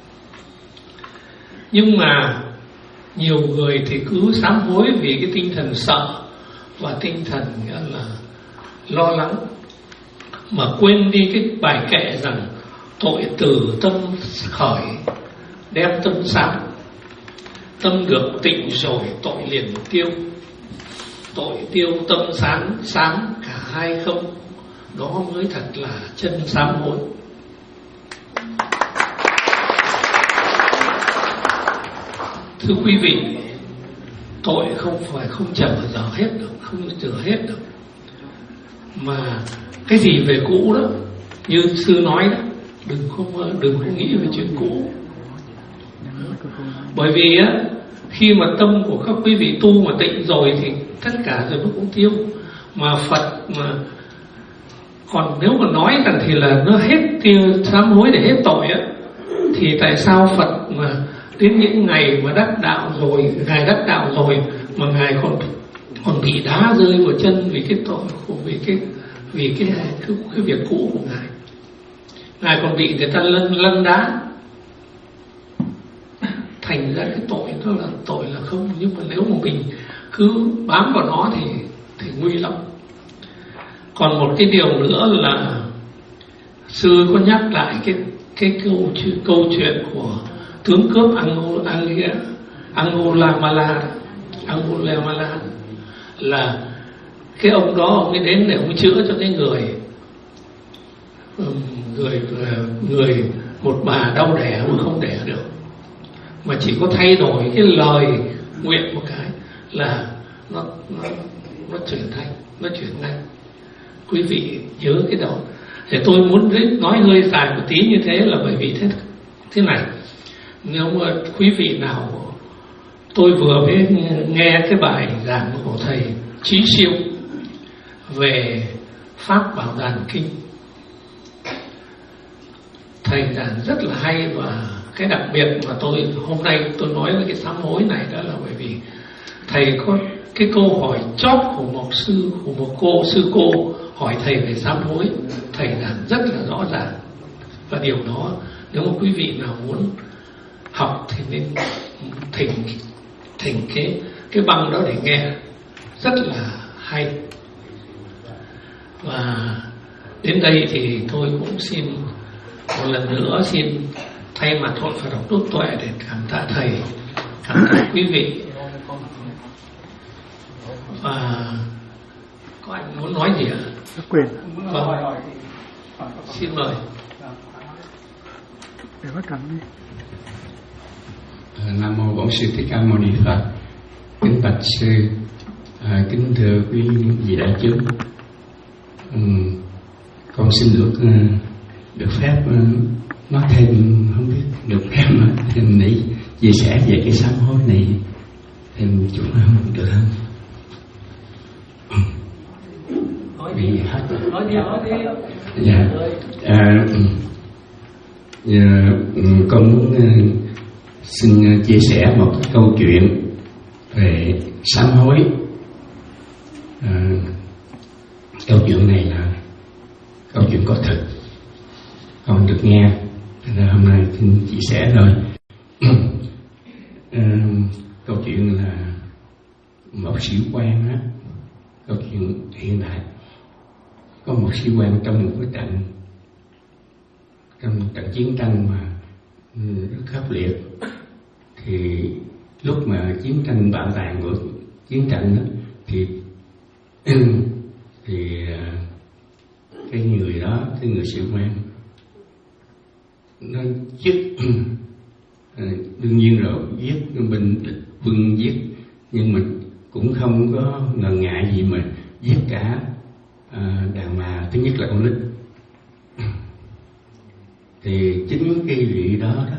Nhưng mà nhiều người thì cứ sám hối vì cái tinh thần sợ và tinh thần nghĩa là lo lắng, mà quên đi cái bài kệ rằng tội từ tâm khởi, đem tâm sáng. Tâm được tịnh rồi tội liền tiêu. Tội tiêu tâm sáng, sáng cả hai không. Đó mới thật là chân sám hối. Thưa quý vị, tội không phải không chở dở hết được, không chở hết được. Mà cái gì về cũ đó, như sư nói đó, đừng không đừng có nghĩ về chuyện cũ. Bởi vì á, khi mà tâm của các quý vị tu mà tịnh rồi thì tất cả rồi nó cũng tiêu. Mà Phật mà còn nếu mà nói rằng thì là nó hết tiêu sám hối để hết tội á, thì tại sao Phật mà đến những ngày mà đắc đạo rồi, ngài đắc đạo rồi mà ngài còn còn bị đá rơi vào chân vì cái tội của vì cái vì cái cái, cái việc cũ của ngài, ngài còn bị người ta lân lân đá. Thành ra cái tội đó là tội là không. Nhưng mà nếu mà mình cứ bám vào nó thì thì nguy lắm. Còn một cái điều nữa là sư có nhắc lại cái cái câu câu chuyện của tướng cướp Angola Angola Mala Angola Mala là cái ông đó ông ấy đến để ông chữa cho cái người người người một bà đau đẻ mà không đẻ được, mà chỉ có thay đổi cái lời nguyện một cái là nó, nó nó chuyển thành, nó chuyển ngay. Quý vị nhớ cái đó. Thì tôi muốn nói hơi dài một tí như thế là bởi vì thế thế này. Nếu mà quý vị nào, tôi vừa mới nghe cái bài giảng của thầy Chí Siêu về Pháp Bảo Đàn Kinh. Thầy giảng rất là hay, và cái đặc biệt mà tôi hôm nay tôi nói với cái sám hối này đó là bởi vì thầy có cái câu hỏi chót của một sư, của một cô sư cô hỏi thầy về sám hối. Thầy giảng rất là rõ ràng, và điều đó nếu mà quý vị nào muốn học thì nên thỉnh thỉnh cái cái băng đó để nghe, rất là hay. Và đến đây thì tôi cũng xin một lần nữa xin thay mặt Hội Phật học Đốt Tuệ để cảm tạ thầy, cảm tạ quý vị. Và có anh muốn nói gì ạ? Quyền. Vâng. Xin mời. Để bắt cạnh đi. Nam mô Bổn Sư Thích Ca Mâu Ni Phật. Kính bạch sư, à, kính thưa quý vị đại chúng. Um, con xin được uh, được phép uh, nói thêm, không biết được phép mà để chia sẻ về cái sám hối này thêm chút không được không? Bị hết. Nói đi, nói đi. Dạ. À, dạ, con muốn uh, xin chia sẻ một cái câu chuyện về sám hối. À, câu chuyện này là câu chuyện có thực, con được nghe, nên hôm nay xin chia sẻ thôi. À, câu chuyện là một sĩ quan á, câu chuyện hiện đại. Có một sĩ quan trong một cái trận trong một trận chiến tranh mà rất khốc liệt, thì lúc mà chiến tranh bạo tàn của chiến tranh đó, thì thì cái người đó, cái người sĩ quan nó giết đương nhiên rồi, giết binh địch quân giết, nhưng mà cũng không có ngần ngại gì mà giết cả à, đàn bà, thứ nhất là con nít. Thì chính cái vị đó đó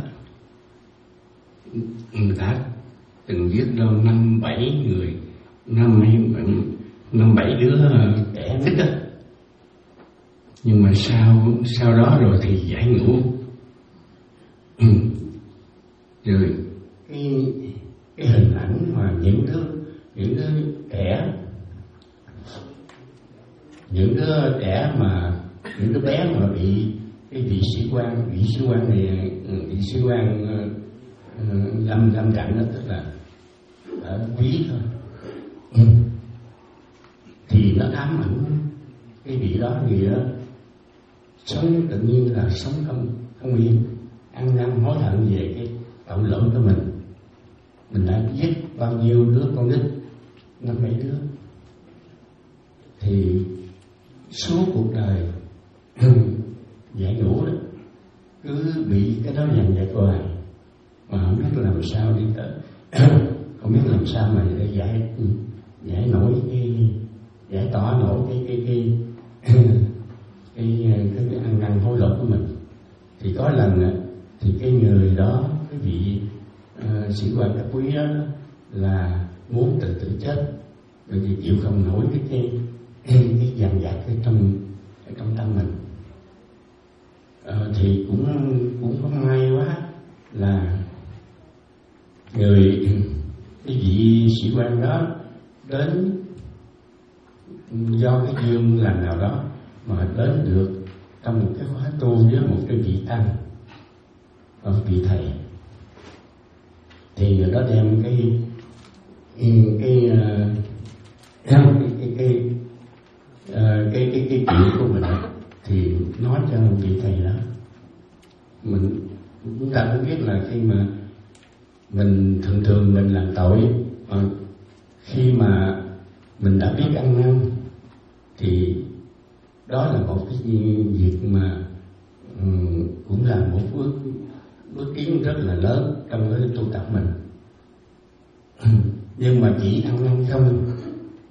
người ta từng giết đâu năm bảy người, năm mấy năm bảy đứa trẻ nít đó. Nhưng mà sau sau đó rồi thì giải ngũ. Ừ. Rồi cái, cái hình ảnh mà những đứa những đứa trẻ những đứa trẻ mà những đứa bé mà bị cái vị sĩ quan vị sĩ quan này vị sĩ quan uh, lâm lâm trận đó, tức là ở quý thôi. Ừ. Thì nó ám ảnh cái vị đó, gì đó sống tự nhiên là sống không không yên, ăn năn hối hận về cái tội lỗi của mình. Mình đã giết bao nhiêu đứa con nít, năm mấy đứa, thì suốt cuộc đời giải ngũ đó cứ bị cái đó dằn vặt hoài, mà không biết làm sao đi tới không biết làm sao mà để giải giải nổi cái giải tỏa nổi cái cái cái cái, cái, cái, cái ăn năn hối lỗi của mình. Thì có lần thì cái người đó, cái vị uh, sĩ quan cấp quý đó là muốn tự tử chết, bởi vì chịu không nổi cái cái cái, cái dằn vặt cái trong cái trong tâm mình. Uh, thì cũng cũng có may quá là người cái vị sĩ quan đó đến do cái duyên làm nào đó mà đến được trong một cái khóa tu với một cái vị tăng, một vị thầy. Thì người đó đem cái cái cái cái cái cái cái cái cái chuyện của mình thì nói cho vị thầy đó. Mình chúng ta cũng biết là khi mà mình thường thường mình làm tội, mà khi mà mình đã biết ăn năn thì đó là một cái việc mà um, cũng là một bước bước tiến rất là lớn trong cái tu tập mình. Nhưng mà chỉ ăn năn không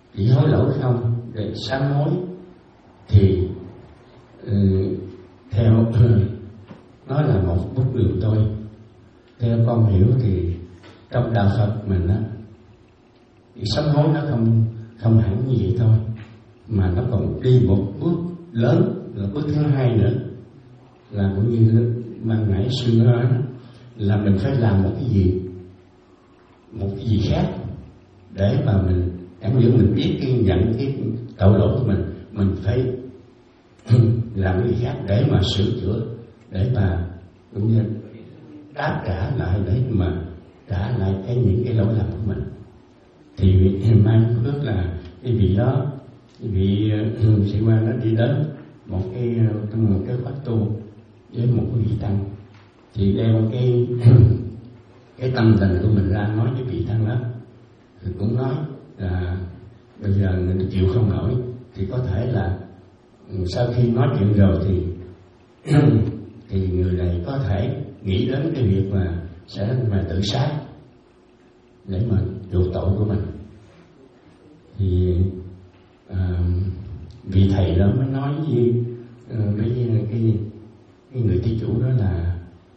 chỉ hối lỗi không, để sám hối thì ừ, theo nó là một bước đường thôi. Theo con hiểu thì trong đạo Phật mình á, sám hối nó không không hẳn như vậy thôi, mà nó còn đi một bước lớn, là bước thứ hai nữa, là cũng như ban nãy sư nói đó, là mình phải làm một cái gì, một cái gì khác để mà mình cảm nhận mình biết cái nhận cái tội lỗi của mình, mình phải làm cái gì khác để mà sửa chữa, để mà cũng như đáp trả lại, để mà trả lại cái những cái lỗi lầm của mình. Thì mang phước là cái vị đó, cái vị uh, sĩ quan đó đi đến một cái trong một cái khóa tu với một cái vị tăng, thì đeo cái cái tâm tình của mình ra nói với vị tăng đó, thì cũng nói là bây giờ người chịu không nổi, thì có thể là sau khi nói chuyện rồi thì thì người này có thể nghĩ đến cái việc mà sẽ mà tự sát để mà chuộc tội của mình. Thì à, vị thầy đó mới nói với với cái cái người thí chủ đó là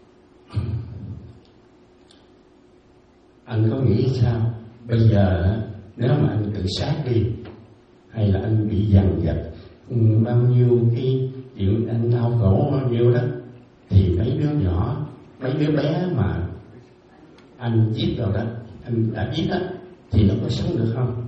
anh có nghĩ sao bây giờ nếu mà anh tự sát đi, hay là anh bị dằn vặt bao nhiêu cái chuyện anh đau khổ bao nhiêu đó, thì mấy đứa nhỏ, mấy đứa bé mà anh giết rồi đó, anh đã giết đó, thì nó có sống được không?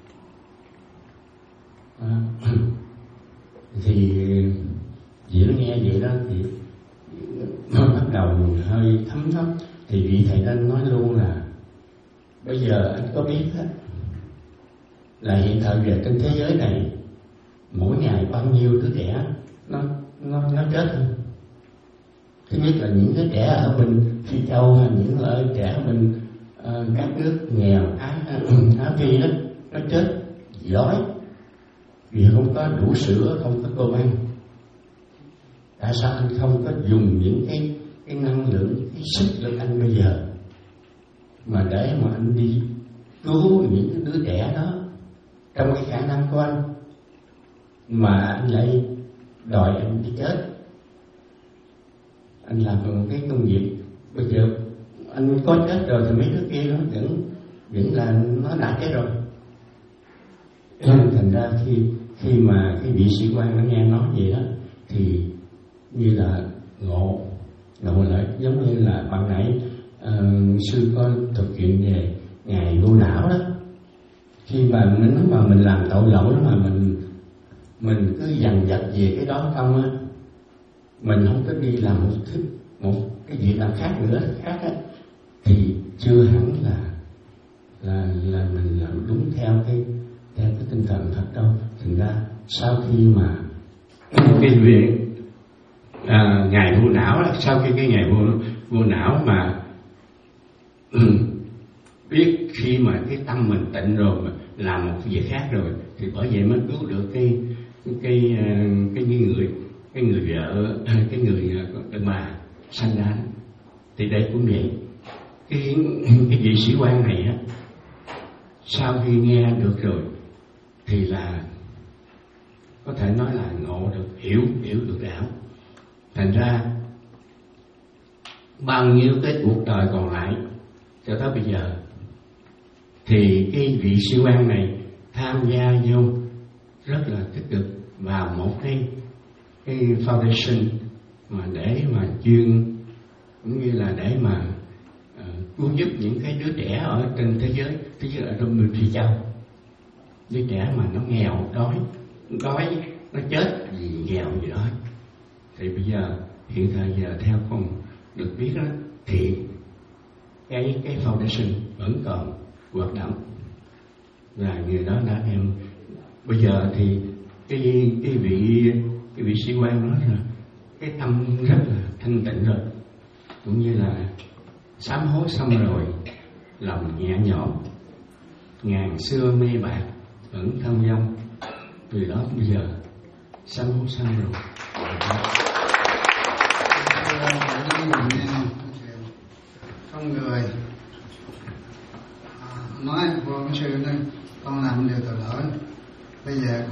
À, thì chị nó nghe vậy đó thì nó bắt đầu hơi thấm thấp. Thì vị thầy nên nói luôn là bây giờ anh có biết hết là hiện thời về trên thế giới này mỗi ngày bao nhiêu đứa trẻ nó nó nó chết không? Thứ nhất là những đứa trẻ ở bên Phi Châu hay những ở trẻ bên uh, các nước nghèo Á Á Phi đó, nó chết đói vì không có đủ sữa, không có cơm ăn. Tại sao anh không có dùng những cái cái năng lượng, cái sức lực anh bây giờ mà để mà anh đi cứu những cái đứa trẻ đó trong cái khả năng của anh, mà anh lại đòi anh đi chết? Anh làm một cái công việc bây giờ anh có chết rồi thì mấy đứa kia nó vẫn vẫn là nó đã chết rồi. Thành ra khi khi mà cái vị sĩ quan nó nghe nói vậy đó thì như là ngộ ngộ lại, giống như là ban nãy uh, sư có thực hiện về ngày vô não đó. Khi mà mình nói mà mình làm tội lỗi mà mình mình cứ dằn vặt về cái đó không á, mình không có đi làm một thứ một cái việc làm khác nữa khác á, thì chưa hẳn là là là mình làm đúng theo cái theo cái tinh thần thật đâu. Thành ra sau khi mà cái việc à, ngày vô não đó, sau khi cái ngày vô vô não mà biết khi mà cái tâm mình tịnh rồi mà làm một việc khác rồi, thì bởi vậy mới cứu được cái cái cái cái người cái người vợ cái người đàn bà sanh ra. Thì đây cũng vậy, cái cái vị sĩ quan này á, sau khi nghe được rồi thì là có thể nói là ngộ được, hiểu hiểu được đạo. Thành ra bao nhiêu cái cuộc đời còn lại cho tới bây giờ thì cái vị sĩ quan này tham gia vô rất là tích cực vào một cái cái foundation mà để mà chuyên cũng như là để mà uh, cứu giúp những cái đứa trẻ ở trên thế giới, thế giới ở trong miền Phi Châu, đứa trẻ mà nó nghèo đói đói nó chết vì nghèo gì đó. Thì bây giờ hiện thời giờ theo con được biết đó, thì cái cái foundation vẫn còn hoạt động, và người đó đã em bây giờ thì cái cái vị cái vị sĩ quan nói là cái tâm rất là thanh tịnh rồi, cũng như là sám hối xong rồi, lòng nhẹ nhõm, ngàn xưa mê bạc vẫn thâm dong. Từ đó bây giờ sám hối xong rồi. Con người nói vô sư này, con làm điều tội lỗi,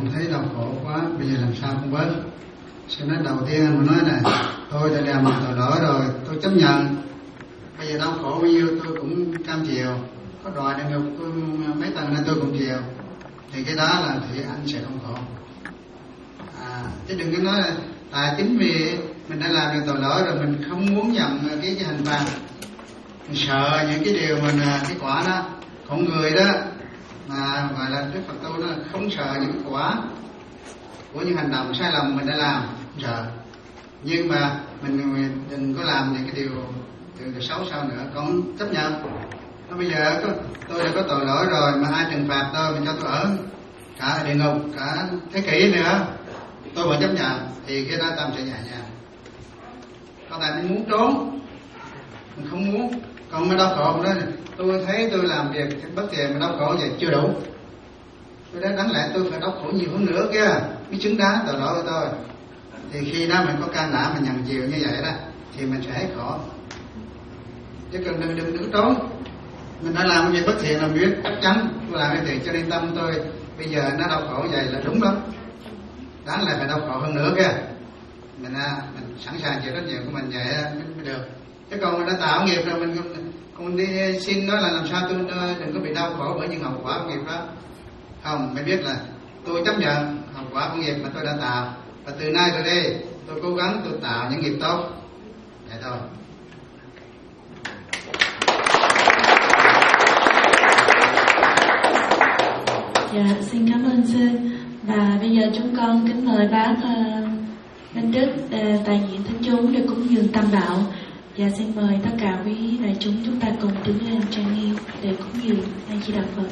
cũng thấy đau khổ quá, bây giờ làm sao không bớt. Cho nên đầu tiên anh nói này, tôi đã làm một tội lỗi rồi, tôi chấp nhận. Bây giờ đau khổ bao nhiêu tôi cũng cam chịu, có đòi địa ngục tôi mấy tầng nên tôi cũng chịu. Thì cái đó là thì anh sẽ không khổ. À, chứ đừng có nói là tại chính vì mình đã làm được tội lỗi rồi mình không muốn nhận cái, cái hình phạt, mình sợ những cái điều mình cái quả đó. Con người đó mà gọi là Đức Phật tu đó không sợ những quả của những hành động sai lầm mình đã làm, không sợ. Nhưng mà mình, mình đừng có làm những cái điều, điều, điều xấu sao nữa, con chấp nhận. Nó bây giờ có, tôi đã có tội lỗi rồi mà ai trừng phạt tôi, mình cho tôi ở cả địa ngục cả thế kỷ nữa, tôi vẫn chấp nhận, thì cái đó tâm sẽ nhẹ nhàng. Còn tại mình muốn trốn, mình không muốn. Còn mới đau khổ đó, tôi thấy tôi làm việc bất thiện mà đau khổ vậy chưa đủ. Tôi đã đáng lẽ tôi phải đau khổ nhiều hơn nữa kia mới xứng đáng tội lỗi của tôi. Thì khi đó mình có can đảm mình nhận chịu như vậy đó thì mình sẽ hết khổ. Chứ cần đừng đừng đừng trốn. Mình đã làm cái việc bất thiện là biết chắc chắn tôi làm cái thiện cho nên tâm tôi bây giờ nó đau khổ vậy là đúng lắm. Đáng lẽ phải đau khổ hơn nữa kia. Mình mình sẵn sàng chịu trách nhiệm của mình vậy mới được. Chứ còn mình đã tạo nghiệp rồi mình còn đi xin nói là làm sao tôi đừng có bị đau khổ bởi những hậu quả của nghiệp đó. Không, mới biết là tôi chấp nhận hậu quả của nghiệp mà tôi đã tạo, và từ nay rồi đây tôi cố gắng tôi tạo những nghiệp tốt. Vậy thôi. Dạ, xin cảm ơn sư. Và bây giờ chúng con kính mời bác uh, Minh Đức uh, đại diện thính chúng để cúng dường tam đạo. Và xin mời tất cả quý đại chúng chúng ta cùng đứng lên trang nghiêm để cúng dường A Di Đà Phật.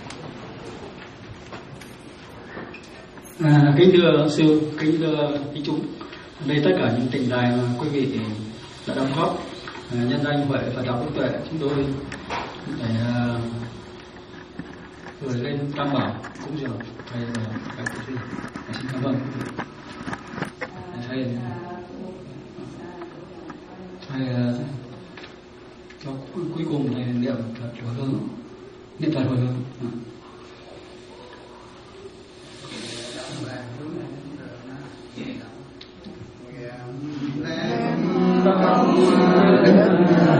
À, kính thưa sư, kính thưa quý chúng, đây tất cả những tình đài mà quý vị đã đóng góp à, nhân danh huệ Phật đạo Đức Tuệ, chúng tôi để uh, gửi lên tam bảo cúng dường thầy và các quý vị. Xin cảm ơn quý vị. Thầy thầy uh, cho cuối, cuối cùng thầy niệm Phật hồi hướng, niệm Phật hồi hướng. Thank you.